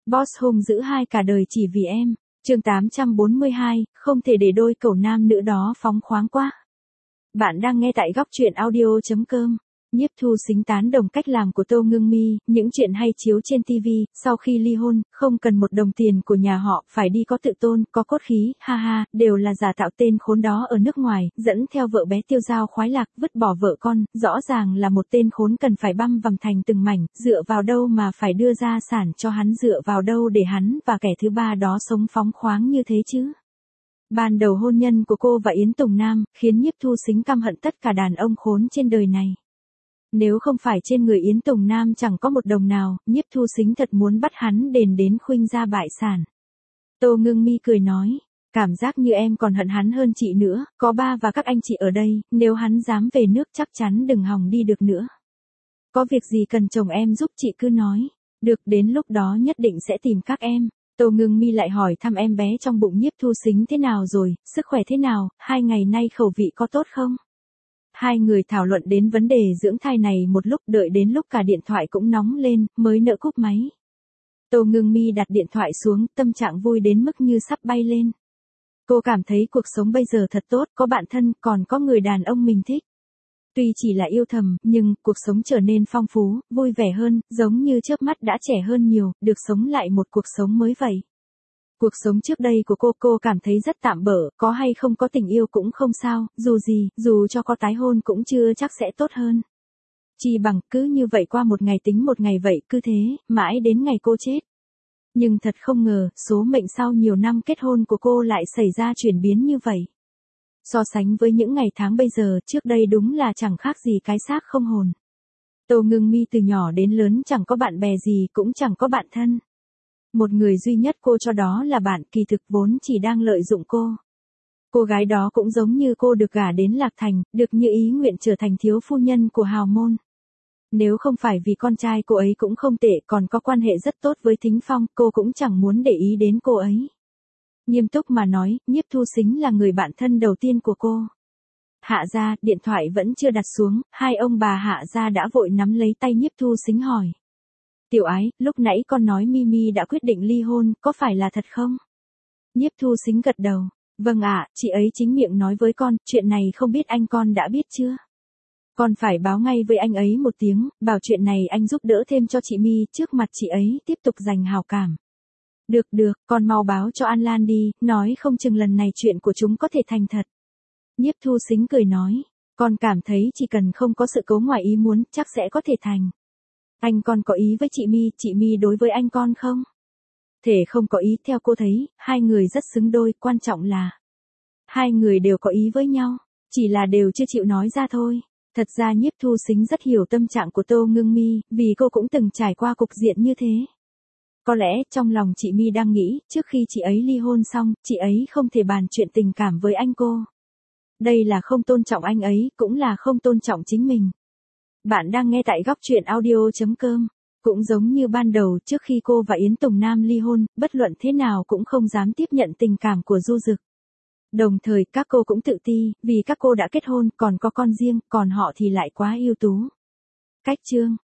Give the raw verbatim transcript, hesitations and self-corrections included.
Boss hung dữ hai cả đời chỉ vì em. Chương tám trăm bốn mươi hai, không thể để đôi cẩu nam nữ đó phóng khoáng quá. Bạn đang nghe tại góc truyện audio chấm com. Nhiếp Thu Xính tán đồng cách làm của Tô Ngưng Mi, những chuyện hay chiếu trên ti vi, sau khi ly hôn, không cần một đồng tiền của nhà họ, phải đi có tự tôn, có cốt khí, ha ha, đều là giả tạo tên khốn đó ở nước ngoài, dẫn theo vợ bé tiêu dao khoái lạc, vứt bỏ vợ con, rõ ràng là một tên khốn cần phải băm vằm thành từng mảnh, dựa vào đâu mà phải đưa gia sản cho hắn, dựa vào đâu để hắn và kẻ thứ ba đó sống phóng khoáng như thế chứ. Ban đầu hôn nhân của cô và Yến Tùng Nam, khiến Nhiếp Thu Xính căm hận tất cả đàn ông khốn trên đời này. Nếu không phải trên người Yến Tùng Nam chẳng có một đồng nào, Nhiếp Thu Xính thật muốn bắt hắn đền đến khuynh gia bại sản. Tô Ngưng Mi cười nói, cảm giác như em còn hận hắn hơn chị nữa, có ba và các anh chị ở đây, nếu hắn dám về nước chắc chắn đừng hòng đi được nữa. Có việc gì cần chồng em giúp chị cứ nói, được, đến lúc đó nhất định sẽ tìm các em. Tô Ngưng Mi lại hỏi thăm em bé trong bụng Nhiếp Thu Xính thế nào rồi, sức khỏe thế nào, hai ngày nay khẩu vị có tốt không? Hai người thảo luận đến vấn đề dưỡng thai này một lúc, đợi đến lúc cả điện thoại cũng nóng lên, mới nỡ cúp máy. Tô Ngưng Mi đặt điện thoại xuống, tâm trạng vui đến mức như sắp bay lên. Cô cảm thấy cuộc sống bây giờ thật tốt, có bạn thân, còn có người đàn ông mình thích. Tuy chỉ là yêu thầm, nhưng cuộc sống trở nên phong phú, vui vẻ hơn, giống như chớp mắt đã trẻ hơn nhiều, được sống lại một cuộc sống mới vậy. Cuộc sống trước đây của cô, cô cảm thấy rất tạm bợ, có hay không có tình yêu cũng không sao, dù gì, dù cho có tái hôn cũng chưa chắc sẽ tốt hơn. Chỉ bằng cứ như vậy qua một ngày tính một ngày vậy, cứ thế, mãi đến ngày cô chết. Nhưng thật không ngờ, số mệnh sau nhiều năm kết hôn của cô lại xảy ra chuyển biến như vậy. So sánh với những ngày tháng bây giờ, trước đây đúng là chẳng khác gì cái xác không hồn. Tô Ngưng Mi từ nhỏ đến lớn chẳng có bạn bè gì, cũng chẳng có bạn thân. Một người duy nhất cô cho đó là bạn, kỳ thực vốn chỉ đang lợi dụng cô. Cô gái đó cũng giống như cô được gả đến Lạc Thành, được như ý nguyện trở thành thiếu phu nhân của hào môn. Nếu không phải vì con trai cô ấy cũng không tệ, còn có quan hệ rất tốt với Thính Phong, cô cũng chẳng muốn để ý đến cô ấy. Nghiêm túc mà nói, Nhiếp Thu Xính là người bạn thân đầu tiên của cô. Hạ gia, điện thoại vẫn chưa đặt xuống, hai ông bà Hạ gia đã vội nắm lấy tay Nhiếp Thu Xính hỏi. Tiểu ái, lúc nãy con nói Mimi đã quyết định ly hôn, có phải là thật không? Nhiếp Thu Xính gật đầu. Vâng ạ, chị ấy chính miệng nói với con, chuyện này không biết anh con đã biết chưa? Con phải báo ngay với anh ấy một tiếng, bảo chuyện này anh giúp đỡ thêm cho chị My, trước mặt chị ấy tiếp tục dành hào cảm. Được được, con mau báo cho An Lan đi, nói không chừng lần này chuyện của chúng có thể thành thật. Nhiếp Thu Xính cười nói, con cảm thấy chỉ cần không có sự cố ngoài ý muốn, chắc sẽ có thể thành. Anh con có ý với chị My, chị My đối với anh con không? Thể không có ý, theo cô thấy, hai người rất xứng đôi, quan trọng là hai người đều có ý với nhau, chỉ là đều chưa chịu nói ra thôi. Thật ra Nhiếp Thu Xính rất hiểu tâm trạng của Tô Ngưng Mi, vì cô cũng từng trải qua cục diện như thế. Có lẽ trong lòng chị My đang nghĩ, trước khi chị ấy ly hôn xong, chị ấy không thể bàn chuyện tình cảm với anh cô. Đây là không tôn trọng anh ấy, cũng là không tôn trọng chính mình. Bạn đang nghe tại góc truyện audio chấm com. Cũng giống như ban đầu, trước khi cô và Yến Tùng Nam ly hôn, bất luận thế nào cũng không dám tiếp nhận tình cảm của Du Dực. Đồng thời các cô cũng tự ti, vì các cô đã kết hôn, còn có con riêng, còn họ thì lại quá ưu tú. Cách chương